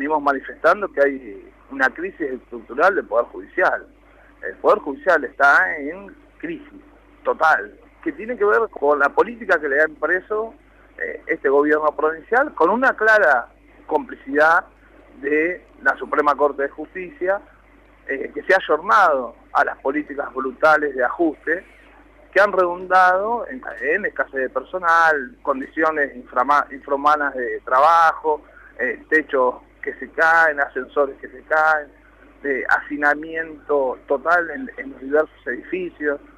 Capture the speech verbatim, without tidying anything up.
venimos manifestando que hay una crisis estructural del Poder Judicial. El Poder Judicial está en crisis total, que tiene que ver con la política que le ha impreso eh, este gobierno provincial, con una clara complicidad de la Suprema Corte de Justicia, eh, que se ha ayornado a las políticas brutales de ajuste, que han redundado en, en escasez de personal, condiciones inframa, infrahumanas de trabajo, eh, techos que se caen, ascensores que se caen, de hacinamiento total en, en los diversos edificios.